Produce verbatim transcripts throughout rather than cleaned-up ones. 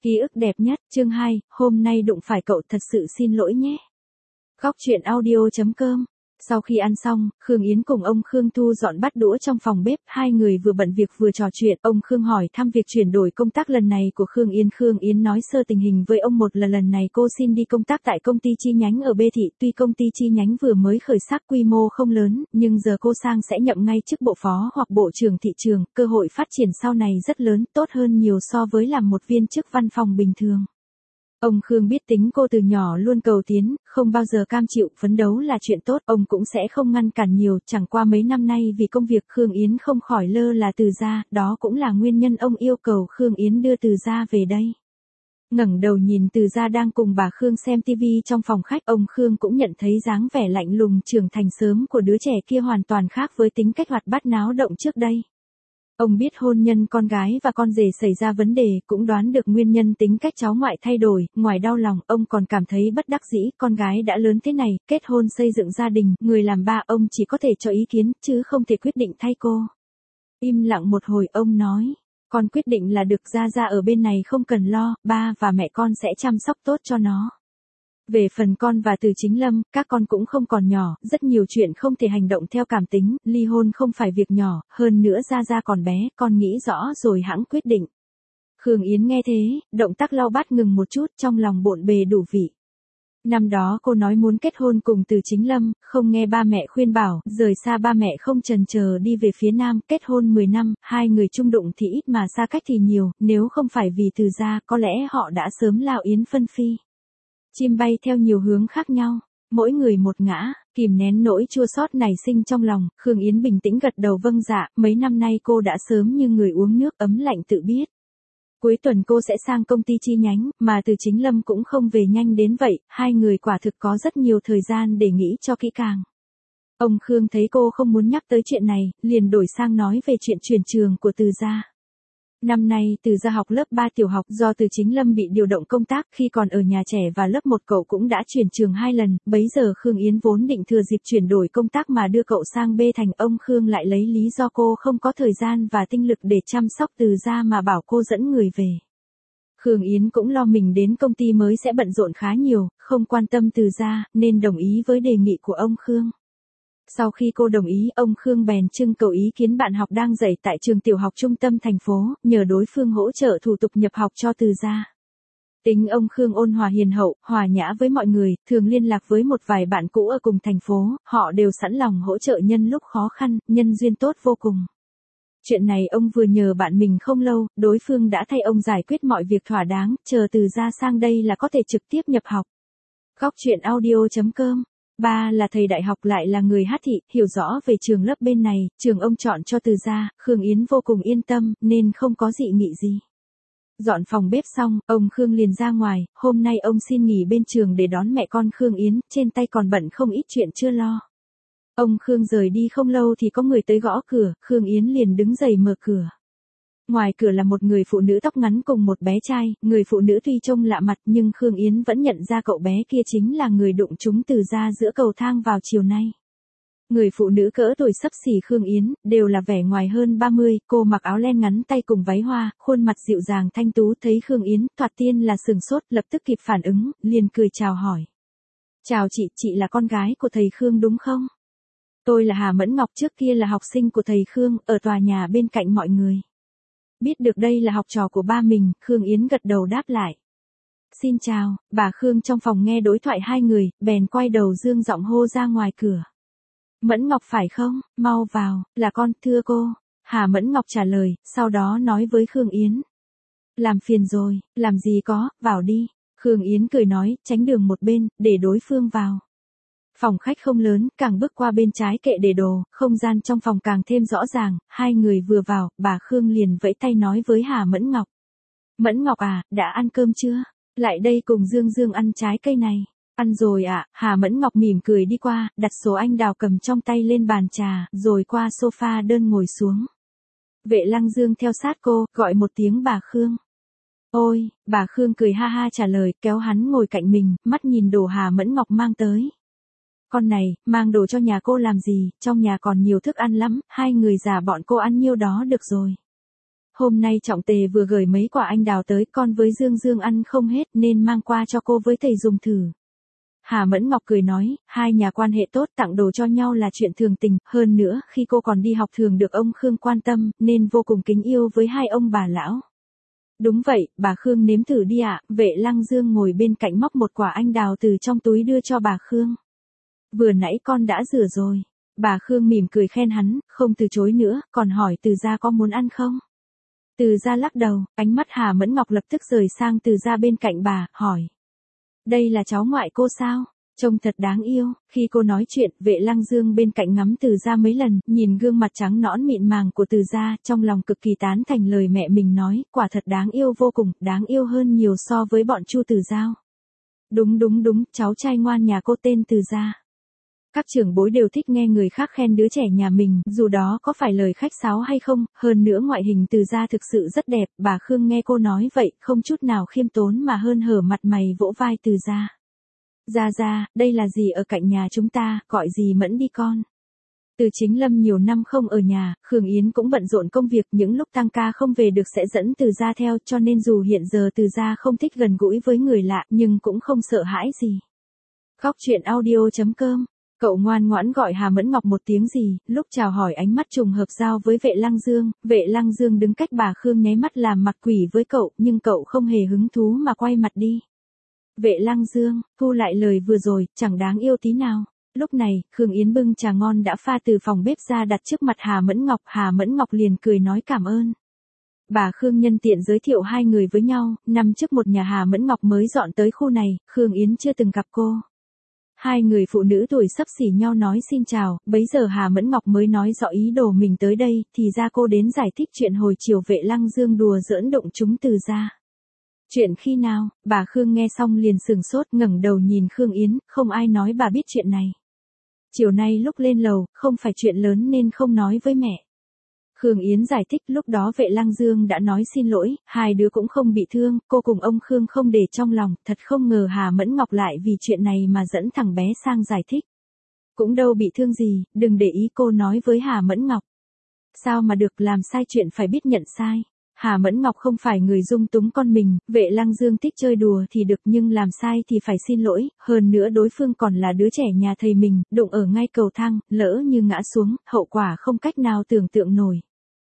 Ký ức đẹp nhất, chương hai, hôm nay đụng phải cậu thật sự xin lỗi nhé. Góc truyện audio chấm com. Sau khi ăn xong, Khương Yến cùng ông Khương Thu dọn bát đũa trong phòng bếp, hai người vừa bận việc vừa trò chuyện, ông Khương hỏi thăm việc chuyển đổi công tác lần này của Khương Yến. Khương Yến nói sơ tình hình với ông một là lần này cô xin đi công tác tại công ty chi nhánh ở Bê Thị, tuy công ty chi nhánh vừa mới khởi sắc quy mô không lớn, nhưng giờ cô sang sẽ nhậm ngay chức bộ phó hoặc bộ trưởng thị trường, cơ hội phát triển sau này rất lớn, tốt hơn nhiều so với làm một viên chức văn phòng bình thường. Ông Khương biết tính cô từ nhỏ luôn cầu tiến, không bao giờ cam chịu, phấn đấu là chuyện tốt, ông cũng sẽ không ngăn cản nhiều, chẳng qua mấy năm nay vì công việc Khương Yến không khỏi lơ là Từ Gia, đó cũng là nguyên nhân ông yêu cầu Khương Yến đưa Từ Gia về đây. Ngẩng đầu nhìn Từ Gia đang cùng bà Khương xem tivi trong phòng khách, ông Khương cũng nhận thấy dáng vẻ lạnh lùng trưởng thành sớm của đứa trẻ kia hoàn toàn khác với tính cách hoạt bát náo động trước đây. Ông biết hôn nhân con gái và con rể xảy ra vấn đề, cũng đoán được nguyên nhân tính cách cháu ngoại thay đổi, ngoài đau lòng, ông còn cảm thấy bất đắc dĩ, con gái đã lớn thế này, kết hôn xây dựng gia đình, người làm ba ông chỉ có thể cho ý kiến, chứ không thể quyết định thay cô. Im lặng một hồi ông nói, con quyết định là được, Gia Gia ở bên này không cần lo, ba và mẹ con sẽ chăm sóc tốt cho nó. Về phần con và Từ Chính Lâm, các con cũng không còn nhỏ, rất nhiều chuyện không thể hành động theo cảm tính, ly hôn không phải việc nhỏ, hơn nữa Gia Gia còn bé, con nghĩ rõ rồi hẵng quyết định. Khương Yến nghe thế, động tác lau bát ngừng một chút, trong lòng bộn bề đủ vị. Năm đó cô nói muốn kết hôn cùng Từ Chính Lâm, không nghe ba mẹ khuyên bảo, rời xa ba mẹ không chần chờ đi về phía Nam, kết hôn mười năm, hai người chung đụng thì ít mà xa cách thì nhiều, nếu không phải vì Từ gia, có lẽ họ đã sớm lao Yến phân phi. Chim bay theo nhiều hướng khác nhau, mỗi người một ngã, kìm nén nỗi chua xót nảy sinh trong lòng, Khương Yến bình tĩnh gật đầu vâng dạ, mấy năm nay cô đã sớm như người uống nước ấm lạnh tự biết. Cuối tuần cô sẽ sang công ty chi nhánh, mà Từ Chính Lâm cũng không về nhanh đến vậy, hai người quả thực có rất nhiều thời gian để nghĩ cho kỹ càng. Ông Khương thấy cô không muốn nhắc tới chuyện này, liền đổi sang nói về chuyện chuyển trường của Từ gia. Năm nay Từ gia học lớp ba tiểu học, do Từ Chính Lâm bị điều động công tác, khi còn ở nhà trẻ và lớp một cậu cũng đã chuyển trường hai lần, bấy giờ Khương Yến vốn định thừa dịp chuyển đổi công tác mà đưa cậu sang B Thành, ông Khương lại lấy lý do cô không có thời gian và tinh lực để chăm sóc Từ gia mà bảo cô dẫn người về. Khương Yến cũng lo mình đến công ty mới sẽ bận rộn khá nhiều, không quan tâm Từ gia, nên đồng ý với đề nghị của ông Khương. Sau khi cô đồng ý, ông Khương bèn trưng cầu ý kiến bạn học đang dạy tại trường tiểu học trung tâm thành phố, nhờ đối phương hỗ trợ thủ tục nhập học cho Từ gia. Tính ông Khương ôn hòa hiền hậu, hòa nhã với mọi người, thường liên lạc với một vài bạn cũ ở cùng thành phố, họ đều sẵn lòng hỗ trợ nhân lúc khó khăn, nhân duyên tốt vô cùng. Chuyện này ông vừa nhờ bạn mình không lâu, đối phương đã thay ông giải quyết mọi việc thỏa đáng, chờ Từ gia sang đây là có thể trực tiếp nhập học. Góc truyện audio chấm com. Ba là thầy đại học lại là người Hát Thị, hiểu rõ về trường lớp bên này, trường ông chọn cho Từ gia, Khương Yến vô cùng yên tâm, nên không có dị nghị gì. Dọn phòng bếp xong, ông Khương liền ra ngoài, hôm nay ông xin nghỉ bên trường để đón mẹ con Khương Yến, trên tay còn bận không ít chuyện chưa lo. Ông Khương rời đi không lâu thì có người tới gõ cửa, Khương Yến liền đứng dậy mở cửa. Ngoài cửa là một người phụ nữ tóc ngắn cùng một bé trai, người phụ nữ tuy trông lạ mặt nhưng Khương Yến vẫn nhận ra cậu bé kia chính là người đụng trúng Từ gia giữa cầu thang vào chiều nay. Người phụ nữ cỡ tuổi xấp xỉ Khương Yến, đều là vẻ ngoài hơn ba mươi, cô mặc áo len ngắn tay cùng váy hoa, khuôn mặt dịu dàng thanh tú, thấy Khương Yến, thoạt tiên là sừng sốt, lập tức kịp phản ứng, liền cười chào hỏi. Chào chị, chị là con gái của thầy Khương đúng không? Tôi là Hà Mẫn Ngọc, trước kia là học sinh của thầy Khương, ở tòa nhà bên cạnh mọi người. Biết được đây là học trò của ba mình, Khương Yến gật đầu đáp lại. Xin chào, bà Khương trong phòng nghe đối thoại hai người, bèn quay đầu dương giọng hô ra ngoài cửa. Mẫn Ngọc phải không, mau vào, là con, thưa cô. Hà Mẫn Ngọc trả lời, sau đó nói với Khương Yến. Làm phiền rồi, làm gì có, vào đi. Khương Yến cười nói, tránh đường một bên, để đối phương vào. Phòng khách không lớn, càng bước qua bên trái kệ để đồ, không gian trong phòng càng thêm rõ ràng, hai người vừa vào, bà Khương liền vẫy tay nói với Hà Mẫn Ngọc. Mẫn Ngọc à, đã ăn cơm chưa? Lại đây cùng Dương Dương ăn trái cây này. Ăn rồi ạ, à, Hà Mẫn Ngọc mỉm cười đi qua, đặt số anh đào cầm trong tay lên bàn trà, rồi qua sofa đơn ngồi xuống. Vệ Lăng Dương theo sát cô, gọi một tiếng bà Khương. Ôi, bà Khương cười ha ha trả lời, kéo hắn ngồi cạnh mình, mắt nhìn đồ Hà Mẫn Ngọc mang tới. Con này, mang đồ cho nhà cô làm gì, trong nhà còn nhiều thức ăn lắm, hai người già bọn cô ăn nhiêu đó được rồi. Hôm nay Trọng Tề vừa gửi mấy quả anh đào tới, con với Dương Dương ăn không hết nên mang qua cho cô với thầy dùng thử. Hà Mẫn Ngọc cười nói, hai nhà quan hệ tốt tặng đồ cho nhau là chuyện thường tình, hơn nữa khi cô còn đi học thường được ông Khương quan tâm, nên vô cùng kính yêu với hai ông bà lão. Đúng vậy, bà Khương nếm thử đi ạ. Vệ Lăng Dương ngồi bên cạnh móc một quả anh đào từ trong túi đưa cho bà Khương. Vừa nãy con đã rửa rồi. Bà Khương mỉm cười khen hắn, không từ chối nữa, còn hỏi Từ Gia có muốn ăn không? Từ Gia lắc đầu, ánh mắt Hà Mẫn Ngọc lập tức rời sang Từ Gia bên cạnh bà, hỏi. Đây là cháu ngoại cô sao? Trông thật đáng yêu. Khi cô nói chuyện, Vệ Lăng Dương bên cạnh ngắm Từ Gia mấy lần, nhìn gương mặt trắng nõn mịn màng của Từ Gia, trong lòng cực kỳ tán thành lời mẹ mình nói, quả thật đáng yêu vô cùng, đáng yêu hơn nhiều so với bọn Chu Từ Giao. Đúng đúng đúng, cháu trai ngoan nhà cô tên Từ Gia. Các trưởng bối đều thích nghe người khác khen đứa trẻ nhà mình, dù đó có phải lời khách sáo hay không, hơn nữa ngoại hình Từ Gia thực sự rất đẹp, bà Khương nghe cô nói vậy, không chút nào khiêm tốn mà hơn hở mặt mày vỗ vai Từ Gia. Gia Gia, đây là gì ở cạnh nhà chúng ta, gọi gì Mẫn đi con. Từ Chính Lâm nhiều năm không ở nhà, Khương Yến cũng bận rộn công việc, những lúc tăng ca không về được sẽ dẫn Từ Gia theo, cho nên dù hiện giờ Từ Gia không thích gần gũi với người lạ, nhưng cũng không sợ hãi gì. Khóc chuyện audio chấm com. Cậu ngoan ngoãn gọi Hà Mẫn Ngọc một tiếng gì, lúc chào hỏi ánh mắt trùng hợp giao với Vệ Lăng Dương, Vệ Lăng Dương đứng cách bà Khương nháy mắt làm mặt quỷ với cậu, nhưng cậu không hề hứng thú mà quay mặt đi. Vệ Lăng Dương, thu lại lời vừa rồi, chẳng đáng yêu tí nào. Lúc này, Khương Yến bưng trà ngon đã pha từ phòng bếp ra đặt trước mặt Hà Mẫn Ngọc, Hà Mẫn Ngọc liền cười nói cảm ơn. Bà Khương nhân tiện giới thiệu hai người với nhau, năm trước một nhà Hà Mẫn Ngọc mới dọn tới khu này, Khương Yến chưa từng gặp cô. Hai người phụ nữ tuổi xấp xỉ nhau nói xin chào, bấy giờ Hà Mẫn Ngọc mới nói rõ ý đồ mình tới đây, thì ra cô đến giải thích chuyện hồi chiều Vệ Lăng Dương đùa giỡn động chúng Từ Gia. Chuyện khi nào? Bà Khương nghe xong liền sừng sốt, ngẩng đầu nhìn Khương Yến, không ai nói bà biết chuyện này. Chiều nay lúc lên lầu, không phải chuyện lớn nên không nói với mẹ. Khương Yến giải thích lúc đó Vệ Lăng Dương đã nói xin lỗi, hai đứa cũng không bị thương, cô cùng ông Khương không để trong lòng, thật không ngờ Hà Mẫn Ngọc lại vì chuyện này mà dẫn thằng bé sang giải thích. Cũng đâu bị thương gì, đừng để ý, cô nói với Hà Mẫn Ngọc. Sao mà được, làm sai chuyện phải biết nhận sai. Hà Mẫn Ngọc không phải người dung túng con mình, Vệ Lăng Dương thích chơi đùa thì được nhưng làm sai thì phải xin lỗi, hơn nữa đối phương còn là đứa trẻ nhà thầy mình, đụng ở ngay cầu thang, lỡ như ngã xuống, hậu quả không cách nào tưởng tượng nổi.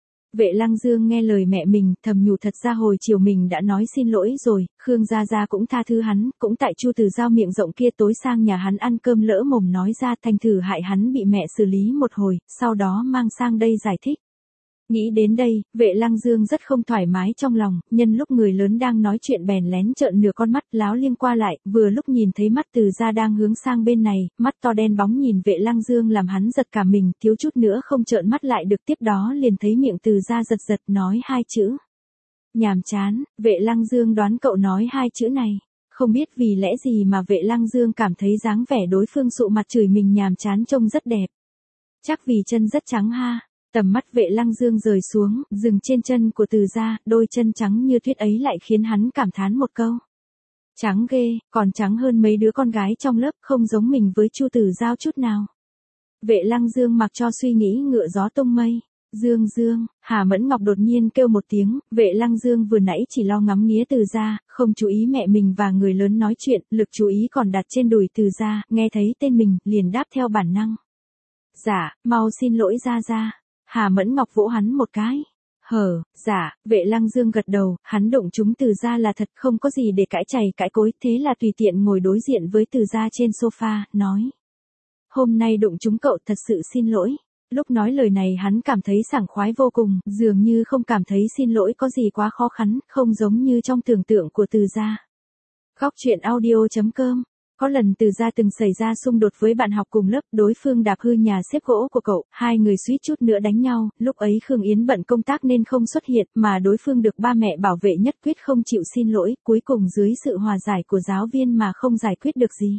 Vệ Lăng Dương nghe lời mẹ mình, thầm nhủ thật ra hồi chiều mình đã nói xin lỗi rồi, Khương Gia Gia cũng tha thứ hắn, cũng tại Chu Từ Giao miệng rộng kia tối sang nhà hắn ăn cơm lỡ mồm nói ra thành thử hại hắn bị mẹ xử lý một hồi, sau đó mang sang đây giải thích. Nghĩ đến đây, Vệ Lăng Dương rất không thoải mái trong lòng, nhân lúc người lớn đang nói chuyện bèn lén trợn nửa con mắt láo liêng qua lại, vừa lúc nhìn thấy mắt Từ Gia đang hướng sang bên này, mắt to đen bóng nhìn Vệ Lăng Dương làm hắn giật cả mình, thiếu chút nữa không trợn mắt lại được, tiếp đó liền thấy miệng Từ Gia giật giật nói hai chữ. Nhàm chán. Vệ Lăng Dương đoán cậu nói hai chữ này. Không biết vì lẽ gì mà Vệ Lăng Dương cảm thấy dáng vẻ đối phương sụ mặt chửi mình nhàm chán trông rất đẹp. Chắc vì chân rất trắng ha. Tầm mắt Vệ Lăng Dương rời xuống, dừng trên chân của Từ Gia, đôi chân trắng như tuyết ấy lại khiến hắn cảm thán một câu. Trắng ghê, còn trắng hơn mấy đứa con gái trong lớp, không giống mình với Chu Từ Giao chút nào. Vệ Lăng Dương mặc cho suy nghĩ ngựa gió tung mây. Dương Dương, Hà Mẫn Ngọc đột nhiên kêu một tiếng, Vệ Lăng Dương vừa nãy chỉ lo ngắm nghía Từ Gia, không chú ý mẹ mình và người lớn nói chuyện, lực chú ý còn đặt trên đùi Từ Gia, nghe thấy tên mình, liền đáp theo bản năng. Dạ, mau xin lỗi Gia Gia. Hà Mẫn Ngọc vỗ hắn một cái. Hờ, dạ, Vệ Lăng Dương gật đầu, hắn đụng chúng Từ Gia là thật, không có gì để cãi chày cãi cối, thế là tùy tiện ngồi đối diện với Từ Gia trên sofa, nói. Hôm nay đụng chúng cậu, thật sự xin lỗi. Lúc nói lời này hắn cảm thấy sảng khoái vô cùng, dường như không cảm thấy xin lỗi có gì quá khó khăn, không giống như trong tưởng tượng của Từ Gia. Khóc chuyện audio chấm com. Có lần Từ Gia từng xảy ra xung đột với bạn học cùng lớp, đối phương đạp hư nhà xếp gỗ của cậu, hai người suýt chút nữa đánh nhau, lúc ấy Khương Yến bận công tác nên không xuất hiện, mà đối phương được ba mẹ bảo vệ nhất quyết không chịu xin lỗi, cuối cùng dưới sự hòa giải của giáo viên mà không giải quyết được gì.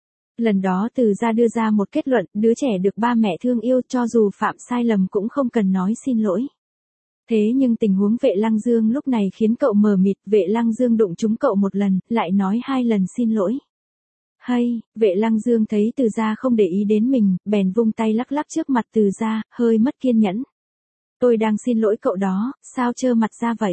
Lần đó Từ Gia đưa ra một kết luận, đứa trẻ được ba mẹ thương yêu cho dù phạm sai lầm cũng không cần nói xin lỗi. Thế nhưng tình huống Vệ Lăng Dương lúc này khiến cậu mờ mịt, Vệ Lăng Dương đụng trúng cậu một lần, lại nói hai lần xin lỗi. Hay, Vệ Lăng Dương thấy Từ Gia không để ý đến mình, bèn vung tay lắc lắc trước mặt Từ Gia, hơi mất kiên nhẫn. Tôi đang xin lỗi cậu đó, sao trơ mặt ra vậy?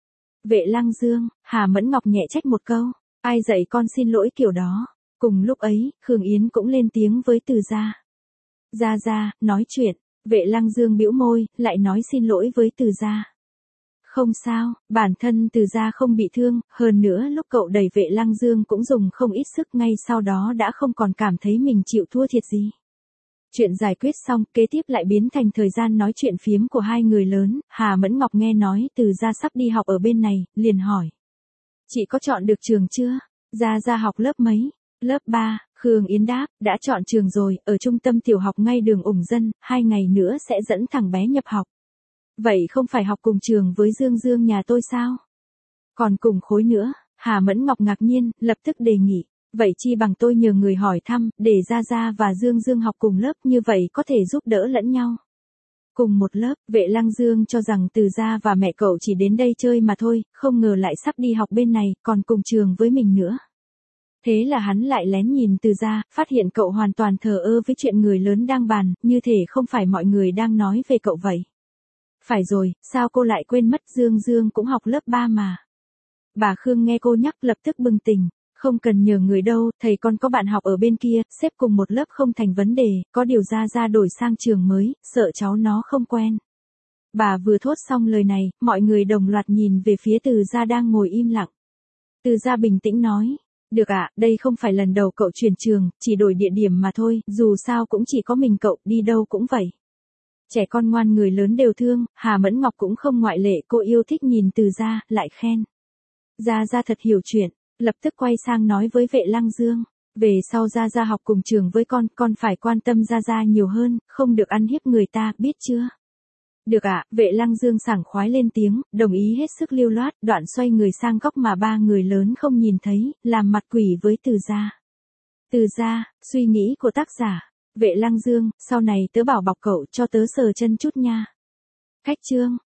Vệ Lăng Dương, Hà Mẫn Ngọc nhẹ trách một câu, ai dạy con xin lỗi kiểu đó? Cùng lúc ấy, Khương Yến cũng lên tiếng với Từ Gia. Gia Gia, nói chuyện, Vệ Lăng Dương bĩu môi, lại nói xin lỗi với Từ Gia. Không sao, bản thân Từ Gia không bị thương, hơn nữa lúc cậu đẩy Vệ Lăng Dương cũng dùng không ít sức, ngay sau đó đã không còn cảm thấy mình chịu thua thiệt gì. Chuyện giải quyết xong, kế tiếp lại biến thành thời gian nói chuyện phiếm của hai người lớn. Hà Mẫn Ngọc nghe nói Từ Gia sắp đi học ở bên này, liền hỏi. Chị có chọn được trường chưa? Gia Gia học lớp mấy? Lớp ba, Khương Yến đáp, đã chọn trường rồi, ở trung tâm tiểu học ngay đường Ủng Dân, hai ngày nữa sẽ dẫn thằng bé nhập học. Vậy không phải học cùng trường với Dương Dương nhà tôi sao? Còn cùng khối nữa, Hà Mẫn Ngọc ngạc nhiên, lập tức đề nghị. Vậy chi bằng tôi nhờ người hỏi thăm, để Gia Gia và Dương Dương học cùng lớp, như vậy có thể giúp đỡ lẫn nhau. Cùng một lớp, Vệ Lăng Dương cho rằng Từ Gia và mẹ cậu chỉ đến đây chơi mà thôi, không ngờ lại sắp đi học bên này, còn cùng trường với mình nữa. Thế là hắn lại lén nhìn Từ Gia, phát hiện cậu hoàn toàn thờ ơ với chuyện người lớn đang bàn, như thể không phải mọi người đang nói về cậu vậy. Phải rồi, sao cô lại quên mất Dương Dương cũng học lớp ba mà. Bà Khương nghe cô nhắc lập tức bừng tỉnh. Không cần nhờ người đâu, thầy con có bạn học ở bên kia, xếp cùng một lớp không thành vấn đề, có điều Gia Gia đổi sang trường mới, sợ cháu nó không quen. Bà vừa thốt xong lời này, mọi người đồng loạt nhìn về phía Từ Gia đang ngồi im lặng. Từ Gia bình tĩnh nói, được ạ, đây không phải lần đầu cậu chuyển trường, chỉ đổi địa điểm mà thôi, dù sao cũng chỉ có mình cậu, đi đâu cũng vậy. Trẻ con ngoan người lớn đều thương, Hà Mẫn Ngọc cũng không ngoại lệ, cô yêu thích nhìn Từ Gia, lại khen. Gia Gia thật hiểu chuyện. Lập tức quay sang nói với Vệ Lăng Dương, về sau Gia Gia học cùng trường với con, con phải quan tâm Gia Gia nhiều hơn, không được ăn hiếp người ta, biết chưa? Được ạ, Vệ Lăng Dương sảng khoái lên tiếng, đồng ý hết sức lưu loát, đoạn xoay người sang góc mà ba người lớn không nhìn thấy, làm mặt quỷ với Từ Gia. Từ Gia, suy nghĩ của tác giả, Vệ Lăng Dương, sau này tớ bảo bọc cậu cho tớ sờ chân chút nha. Cách chương.